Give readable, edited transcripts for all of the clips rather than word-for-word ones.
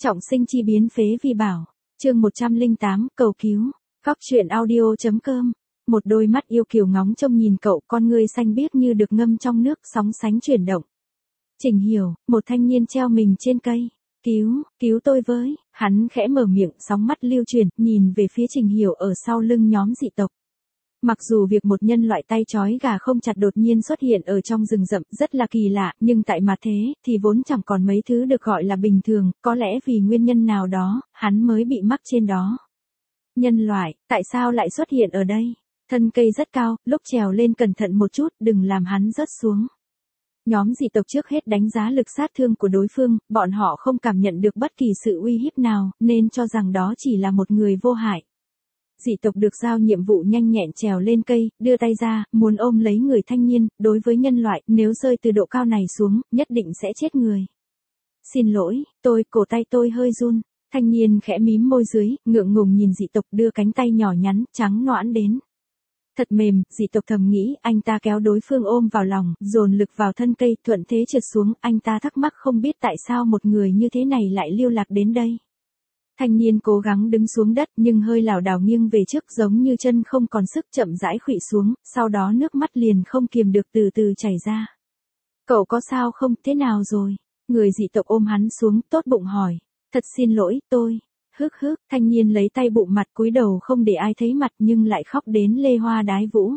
Trọng sinh chi biến phế vi bảo. Chương 108, cầu cứu. Góc truyện audio.com. Một đôi mắt yêu kiều ngóng trông nhìn cậu, con ngươi xanh biếc như được ngâm trong nước, sóng sánh chuyển động. Trình Hiểu, một thanh niên treo mình trên cây. Cứu tôi với. Hắn khẽ mở miệng, sóng mắt lưu chuyển, nhìn về phía Trình Hiểu ở sau lưng nhóm dị tộc. Mặc dù việc một nhân loại tay trói gà không chặt đột nhiên xuất hiện ở trong rừng rậm rất là kỳ lạ, nhưng tại mặt thế, thì vốn chẳng còn mấy thứ được gọi là bình thường, có lẽ vì nguyên nhân nào đó, hắn mới bị mắc trên đó. Nhân loại, tại sao lại xuất hiện ở đây? Thân cây rất cao, lúc trèo lên cẩn thận một chút, đừng làm hắn rớt xuống. Nhóm dị tộc trước hết đánh giá lực sát thương của đối phương, bọn họ không cảm nhận được bất kỳ sự uy hiếp nào, nên cho rằng đó chỉ là một người vô hại. Dị tộc được giao nhiệm vụ nhanh nhẹn trèo lên cây, đưa tay ra, muốn ôm lấy người thanh niên, đối với nhân loại, nếu rơi từ độ cao này xuống, nhất định sẽ chết người. Xin lỗi, cổ tay tôi hơi run. Thanh niên khẽ mím môi dưới, ngượng ngùng nhìn dị tộc đưa cánh tay nhỏ nhắn, trắng nõn đến. Thật mềm, dị tộc thầm nghĩ, anh ta kéo đối phương ôm vào lòng, dồn lực vào thân cây, thuận thế trượt xuống, anh ta thắc mắc không biết tại sao một người như thế này lại lưu lạc đến đây. Thanh niên cố gắng đứng xuống đất nhưng hơi lảo đảo nghiêng về trước giống như chân không còn sức chậm rãi khuỵu xuống, sau đó nước mắt liền không kiềm được từ từ chảy ra. Cậu có sao không, thế nào rồi? Người dị tộc ôm hắn xuống, tốt bụng hỏi. Thật xin lỗi, thanh niên lấy tay bụm mặt cúi đầu không để ai thấy mặt nhưng lại khóc đến lê hoa đái vũ.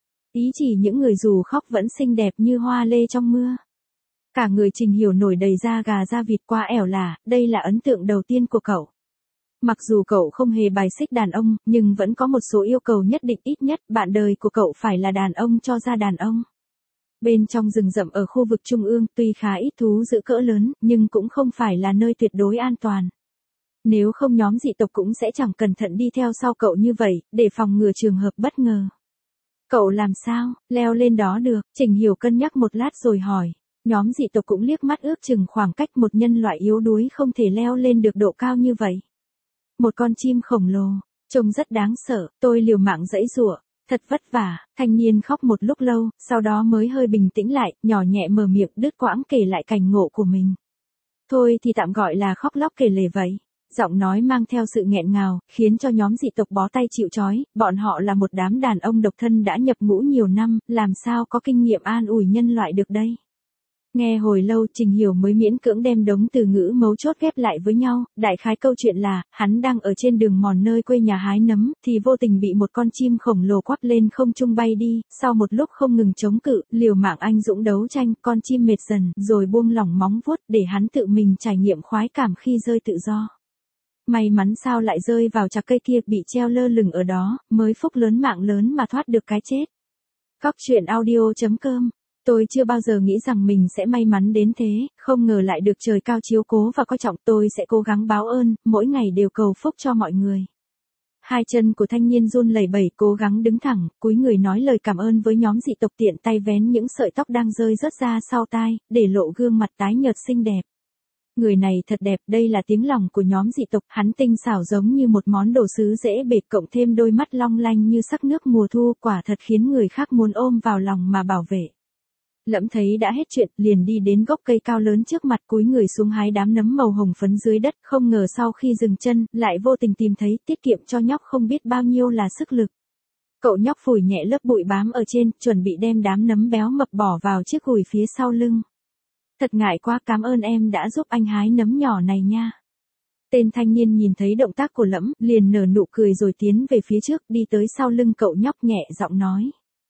Ý chỉ những người dù khóc vẫn xinh đẹp như hoa lê trong mưa. Cả người Trình Hiểu nổi đầy da gà da vịt qua ẻo lả, đây là ấn tượng đầu tiên của cậu. Mặc dù cậu không hề bài xích đàn ông, nhưng vẫn có một số yêu cầu nhất định, ít nhất bạn đời của cậu phải là đàn ông cho ra đàn ông. Bên trong rừng rậm ở khu vực trung ương tuy khá ít thú dữ cỡ lớn, nhưng cũng không phải là nơi tuyệt đối an toàn. Nếu không nhóm dị tộc cũng sẽ chẳng cẩn thận đi theo sau cậu như vậy, để phòng ngừa trường hợp bất ngờ. Cậu làm sao, leo lên đó được? Trình Hiểu cân nhắc một lát rồi hỏi. Nhóm dị tộc cũng liếc mắt ước chừng khoảng cách một nhân loại yếu đuối không thể leo lên được độ cao như vậy. Một con chim khổng lồ, trông rất đáng sợ, tôi liều mạng giãy giụa, thật vất vả. Thanh niên khóc một lúc lâu, sau đó mới hơi bình tĩnh lại, nhỏ nhẹ mở miệng đứt quãng kể lại cảnh ngộ của mình. Thôi thì tạm gọi là khóc lóc kể lể vậy. Giọng nói mang theo sự nghẹn ngào, khiến cho nhóm dị tộc bó tay chịu trói, bọn họ là một đám đàn ông độc thân đã nhập ngũ nhiều năm, làm sao có kinh nghiệm an ủi nhân loại được đây. Nghe hồi lâu Trình Hiểu mới miễn cưỡng đem đống từ ngữ mấu chốt ghép lại với nhau, đại khái câu chuyện là, hắn đang ở trên đường mòn nơi quê nhà hái nấm, thì vô tình bị một con chim khổng lồ quắp lên không trung bay đi, sau một lúc không ngừng chống cự, liều mạng anh dũng đấu tranh, con chim mệt dần, rồi buông lỏng móng vuốt để hắn tự mình trải nghiệm khoái cảm khi rơi tự do. May mắn sao lại rơi vào chạc cây kia bị treo lơ lửng ở đó, mới phúc lớn mạng lớn mà thoát được cái chết. Góc truyện audio.com. Tôi chưa bao giờ nghĩ rằng mình sẽ may mắn đến thế, không ngờ lại được trời cao chiếu cố và coi trọng, tôi sẽ cố gắng báo ơn, mỗi ngày đều cầu phúc cho mọi người. Hai chân của thanh niên run lẩy bẩy cố gắng đứng thẳng, cúi người nói lời cảm ơn với nhóm dị tộc tiện tay vén những sợi tóc đang rơi rớt ra sau tai, để lộ gương mặt tái nhợt xinh đẹp. Người này thật đẹp, đây là tiếng lòng của nhóm dị tộc, hắn tinh xảo giống như một món đồ sứ dễ bệt cộng thêm đôi mắt long lanh như sắc nước mùa thu, quả thật khiến người khác muốn ôm vào lòng mà bảo vệ. Lẫm thấy đã hết chuyện, liền đi đến gốc cây cao lớn trước mặt cúi người xuống hái đám nấm màu hồng phấn dưới đất, không ngờ sau khi dừng chân, lại vô tình tìm thấy, tiết kiệm cho nhóc không biết bao nhiêu là sức lực. Cậu nhóc phủi nhẹ lớp bụi bám ở trên, chuẩn bị đem đám nấm béo mập bỏ vào chiếc gùi phía sau lưng. Thật ngại quá, cảm ơn em đã giúp anh hái nấm nhỏ này nha. Tên thanh niên nhìn thấy động tác của Lẫm, liền nở nụ cười rồi tiến về phía trước, đi tới sau lưng cậu nhóc nhẹ giọng nói.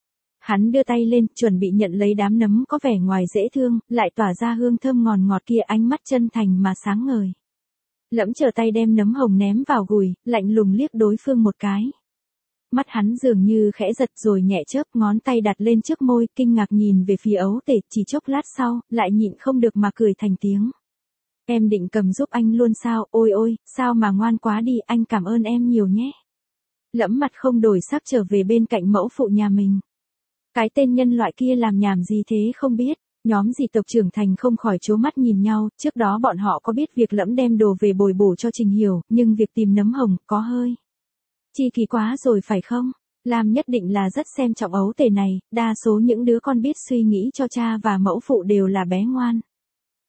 Hắn đưa tay lên, chuẩn bị nhận lấy đám nấm có vẻ ngoài dễ thương, lại tỏa ra hương thơm ngọt ngọt kia, ánh mắt chân thành mà sáng ngời. Lẫm trở tay đem nấm hồng ném vào gùi, lạnh lùng liếc đối phương một cái. Mắt hắn dường như khẽ giật rồi nhẹ chớp, ngón tay đặt lên trước môi, kinh ngạc nhìn về phía ấu tể, chỉ chốc lát sau, lại nhịn không được mà cười thành tiếng. Em định cầm giúp anh luôn sao, ôi, sao mà ngoan quá đi, anh cảm ơn em nhiều nhé. Lẫm mặt không đổi sắc trở về bên cạnh mẫu phụ nhà mình. Cái tên nhân loại kia làm nhảm gì thế không biết, nhóm dị tộc trưởng thành không khỏi trố mắt nhìn nhau, trước đó bọn họ có biết việc Lẫm đem đồ về bồi bổ cho Trình Hiểu, nhưng việc tìm nấm hồng, có hơi chi kỳ quá rồi phải không? Lam nhất định là rất xem trọng ấu tể này, đa số những đứa con biết suy nghĩ cho cha và mẫu phụ đều là bé ngoan.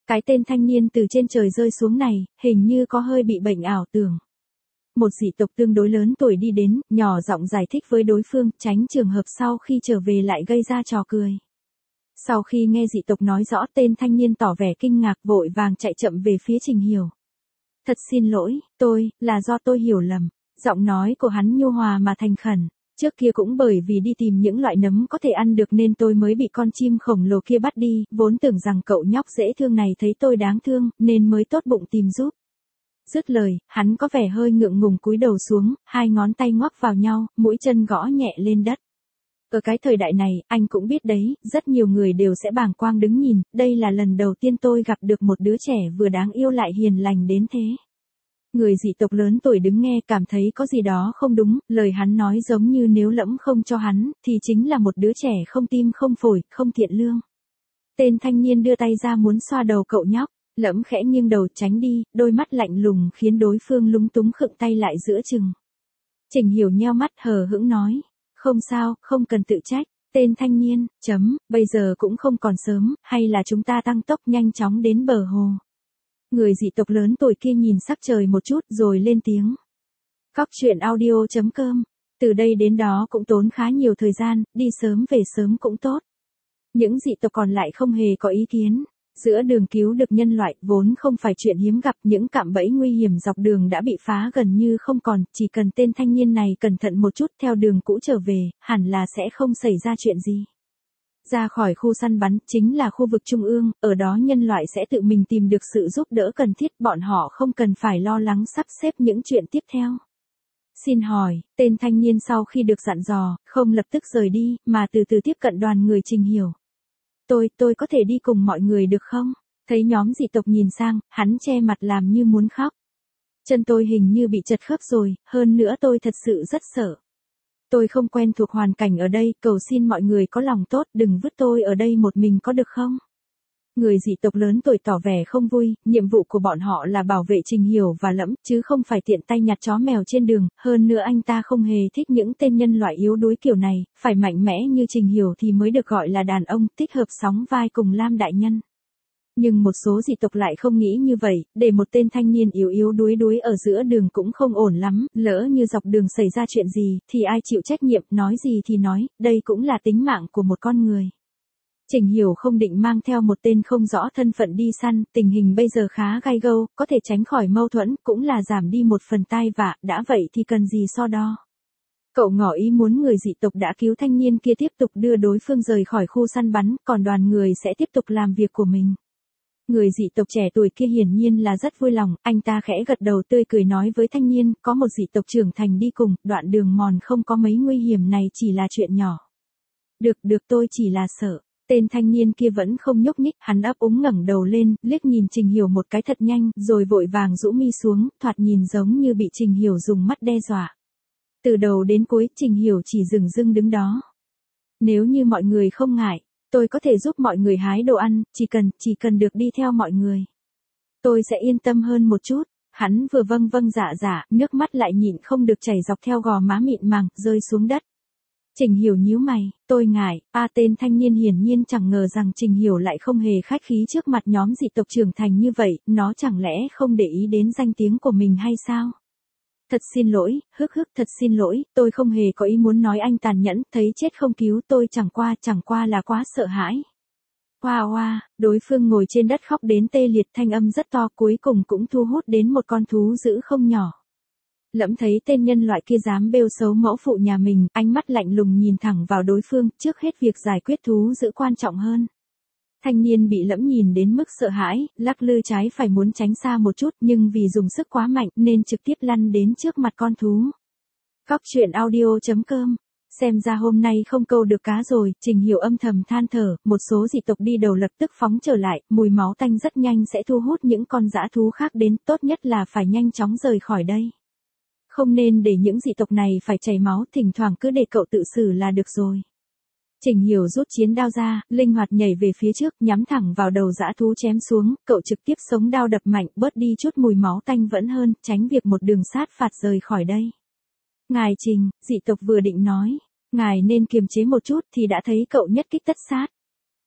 Cái tên thanh niên từ trên trời rơi xuống này, hình như có hơi bị bệnh ảo tưởng. Một dị tộc tương đối lớn tuổi đi đến, nhỏ giọng giải thích với đối phương, tránh trường hợp sau khi trở về lại gây ra trò cười. Sau khi nghe dị tộc nói rõ, tên thanh niên tỏ vẻ kinh ngạc, vội vàng chạy chậm về phía Trình Hiểu. Thật xin lỗi, là do tôi hiểu lầm. Giọng nói của hắn nhu hòa mà thành khẩn. Trước kia cũng bởi vì đi tìm những loại nấm có thể ăn được nên tôi mới bị con chim khổng lồ kia bắt đi, vốn tưởng rằng cậu nhóc dễ thương này thấy tôi đáng thương, nên mới tốt bụng tìm giúp. Dứt lời, hắn có vẻ hơi ngượng ngùng cúi đầu xuống, hai ngón tay ngoắc vào nhau, mũi chân gõ nhẹ lên đất. Ở cái thời đại này, anh cũng biết đấy, rất nhiều người đều sẽ bàng quang đứng nhìn, đây là lần đầu tiên tôi gặp được một đứa trẻ vừa đáng yêu lại hiền lành đến thế. Người dị tộc lớn tuổi đứng nghe cảm thấy có gì đó không đúng, lời hắn nói giống như nếu Lẫm không cho hắn, thì chính là một đứa trẻ không tim không phổi, không thiện lương. Tên thanh niên đưa tay ra muốn xoa đầu cậu nhóc, Lẫm khẽ nghiêng đầu tránh đi, đôi mắt lạnh lùng khiến đối phương lúng túng khựng tay lại giữa chừng. Trình Hiểu nheo mắt hờ hững nói, không sao, không cần tự trách. Tên thanh niên, bây giờ cũng không còn sớm, hay là chúng ta tăng tốc nhanh chóng đến bờ hồ. Người dị tộc lớn tuổi kia nhìn sắc trời một chút rồi lên tiếng. Cóc truyện audio.com. Từ đây đến đó cũng tốn khá nhiều thời gian, đi sớm về sớm cũng tốt. Những dị tộc còn lại không hề có ý kiến. Giữa đường cứu được nhân loại vốn không phải chuyện hiếm gặp, những cạm bẫy nguy hiểm dọc đường đã bị phá gần như không còn, chỉ cần tên thanh niên này cẩn thận một chút theo đường cũ trở về, hẳn là sẽ không xảy ra chuyện gì. Ra khỏi khu săn bắn chính là khu vực trung ương, ở đó nhân loại sẽ tự mình tìm được sự giúp đỡ cần thiết, bọn họ không cần phải lo lắng sắp xếp những chuyện tiếp theo. Xin hỏi, tên thanh niên sau khi được dặn dò, không lập tức rời đi, mà từ từ tiếp cận đoàn người Trình Hiểu. Tôi có thể đi cùng mọi người được không? Thấy nhóm dị tộc nhìn sang, hắn che mặt làm như muốn khóc. Chân tôi hình như bị chật khớp rồi, hơn nữa tôi thật sự rất sợ. Tôi không quen thuộc hoàn cảnh ở đây, cầu xin mọi người có lòng tốt, đừng vứt tôi ở đây một mình có được không? Người dị tộc lớn tuổi tỏ vẻ không vui, nhiệm vụ của bọn họ là bảo vệ Trình Hiểu và Lẫm, chứ không phải tiện tay nhặt chó mèo trên đường, hơn nữa anh ta không hề thích những tên nhân loại yếu đuối kiểu này, phải mạnh mẽ như Trình Hiểu thì mới được gọi là đàn ông, thích hợp sóng vai cùng Lam đại nhân. Nhưng một số dị tộc lại không nghĩ như vậy, để một tên thanh niên yếu yếu đuối đuối ở giữa đường cũng không ổn lắm, lỡ như dọc đường xảy ra chuyện gì, thì ai chịu trách nhiệm, nói gì thì nói, đây cũng là tính mạng của một con người. Trình Hiểu không định mang theo một tên không rõ thân phận đi săn, tình hình bây giờ khá gai gâu, có thể tránh khỏi mâu thuẫn, cũng là giảm đi một phần tai vạ, đã vậy thì cần gì so đo. Cậu ngỏ ý muốn người dị tộc đã cứu thanh niên kia tiếp tục đưa đối phương rời khỏi khu săn bắn, còn đoàn người sẽ tiếp tục làm việc của mình. Người dị tộc trẻ tuổi kia hiển nhiên là rất vui lòng, anh ta khẽ gật đầu tươi cười nói với thanh niên, có một dị tộc trưởng thành đi cùng, đoạn đường mòn không có mấy nguy hiểm này chỉ là chuyện nhỏ. Được tôi chỉ là sợ. Tên thanh niên kia vẫn không nhúc nhích, hắn ấp úng ngẩng đầu lên, liếc nhìn Trình Hiểu một cái thật nhanh, rồi vội vàng rũ mi xuống, thoạt nhìn giống như bị Trình Hiểu dùng mắt đe dọa. Từ đầu đến cuối, Trình Hiểu chỉ dửng dưng đứng đó. Nếu như mọi người không ngại, tôi có thể giúp mọi người hái đồ ăn, chỉ cần được đi theo mọi người. Tôi sẽ yên tâm hơn một chút. Hắn vừa vâng dạ, nước mắt lại nhịn không được chảy dọc theo gò má mịn màng, rơi xuống đất. Trình Hiểu nhíu mày, tôi ngại, tên thanh niên hiển nhiên chẳng ngờ rằng Trình Hiểu lại không hề khách khí trước mặt nhóm dị tộc trưởng thành như vậy, nó chẳng lẽ không để ý đến danh tiếng của mình hay sao? Thật xin lỗi, thật xin lỗi, tôi không hề có ý muốn nói anh tàn nhẫn, thấy chết không cứu, tôi chẳng qua là quá sợ hãi. Hoa, đối phương ngồi trên đất khóc đến tê liệt, thanh âm rất to, cuối cùng cũng thu hút đến một con thú dữ không nhỏ. Lẫm thấy tên nhân loại kia dám bêu xấu mẫu phụ nhà mình, ánh mắt lạnh lùng nhìn thẳng vào đối phương, trước hết việc giải quyết thú dữ quan trọng hơn. Thanh niên bị Lẫm nhìn đến mức sợ hãi, lắc lư trái phải muốn tránh xa một chút, nhưng vì dùng sức quá mạnh nên trực tiếp lăn đến trước mặt con thú. Cóc truyện audio.com. Xem ra hôm nay không câu được cá rồi, Trình Hiểu âm thầm than thở, một số dị tộc đi đầu lập tức phóng trở lại, mùi máu tanh rất nhanh sẽ thu hút những con dã thú khác đến, tốt nhất là phải nhanh chóng rời khỏi đây. Không nên để những dị tộc này phải chảy máu, thỉnh thoảng cứ để cậu tự xử là được rồi. Trình Hiểu rút chiến đao ra, linh hoạt nhảy về phía trước, nhắm thẳng vào đầu dã thú chém xuống, cậu trực tiếp sống đao đập mạnh, bớt đi chút mùi máu tanh vẫn hơn, tránh việc một đường sát phạt rời khỏi đây. Ngài Trình, dị tộc vừa định nói, ngài nên kiềm chế một chút thì đã thấy cậu nhất kích tất sát.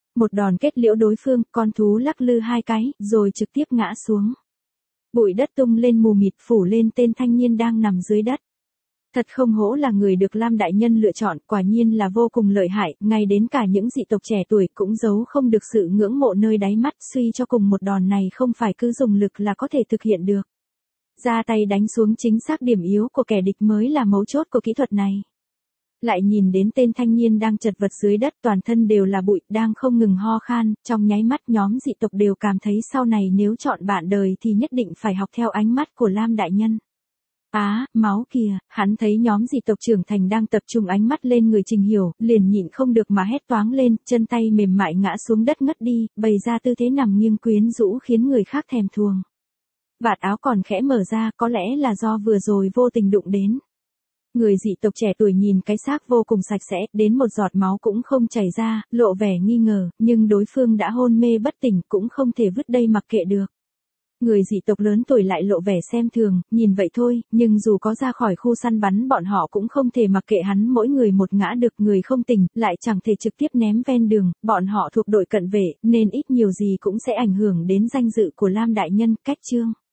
Một đòn kết liễu đối phương, con thú lắc lư hai cái, rồi trực tiếp ngã xuống. Bụi đất tung lên mù mịt phủ lên tên thanh niên đang nằm dưới đất. Thật không hổ là người được Lam đại nhân lựa chọn, quả nhiên là vô cùng lợi hại, ngay đến cả những dị tộc trẻ tuổi cũng giấu không được sự ngưỡng mộ nơi đáy mắt, suy cho cùng một đòn này không phải cứ dùng lực là có thể thực hiện được. Ra tay đánh xuống chính xác điểm yếu của kẻ địch mới là mấu chốt của kỹ thuật này. Lại nhìn đến tên thanh niên đang chật vật dưới đất, toàn thân đều là bụi, đang không ngừng ho khan, trong nháy mắt nhóm dị tộc đều cảm thấy sau này nếu chọn bạn đời thì nhất định phải học theo ánh mắt của Lam đại nhân. Máu kìa, hắn thấy nhóm dị tộc trưởng thành đang tập trung ánh mắt lên người Trình Hiểu, liền nhịn không được mà hét toáng lên, chân tay mềm mại ngã xuống đất ngất đi, bày ra tư thế nằm nghiêng quyến rũ khiến người khác thèm thuồng. Vạt áo còn khẽ mở ra, có lẽ là do vừa rồi vô tình đụng đến. Người dị tộc trẻ tuổi nhìn cái xác vô cùng sạch sẽ, đến một giọt máu cũng không chảy ra, lộ vẻ nghi ngờ, nhưng đối phương đã hôn mê bất tỉnh cũng không thể vứt đây mặc kệ được. Người dị tộc lớn tuổi lại lộ vẻ xem thường, nhìn vậy thôi, nhưng dù có ra khỏi khu săn bắn bọn họ cũng không thể mặc kệ hắn mỗi người một ngã được, người không tỉnh, lại chẳng thể trực tiếp ném ven đường, bọn họ thuộc đội cận vệ, nên ít nhiều gì cũng sẽ ảnh hưởng đến danh dự của Lam đại nhân, cách chương.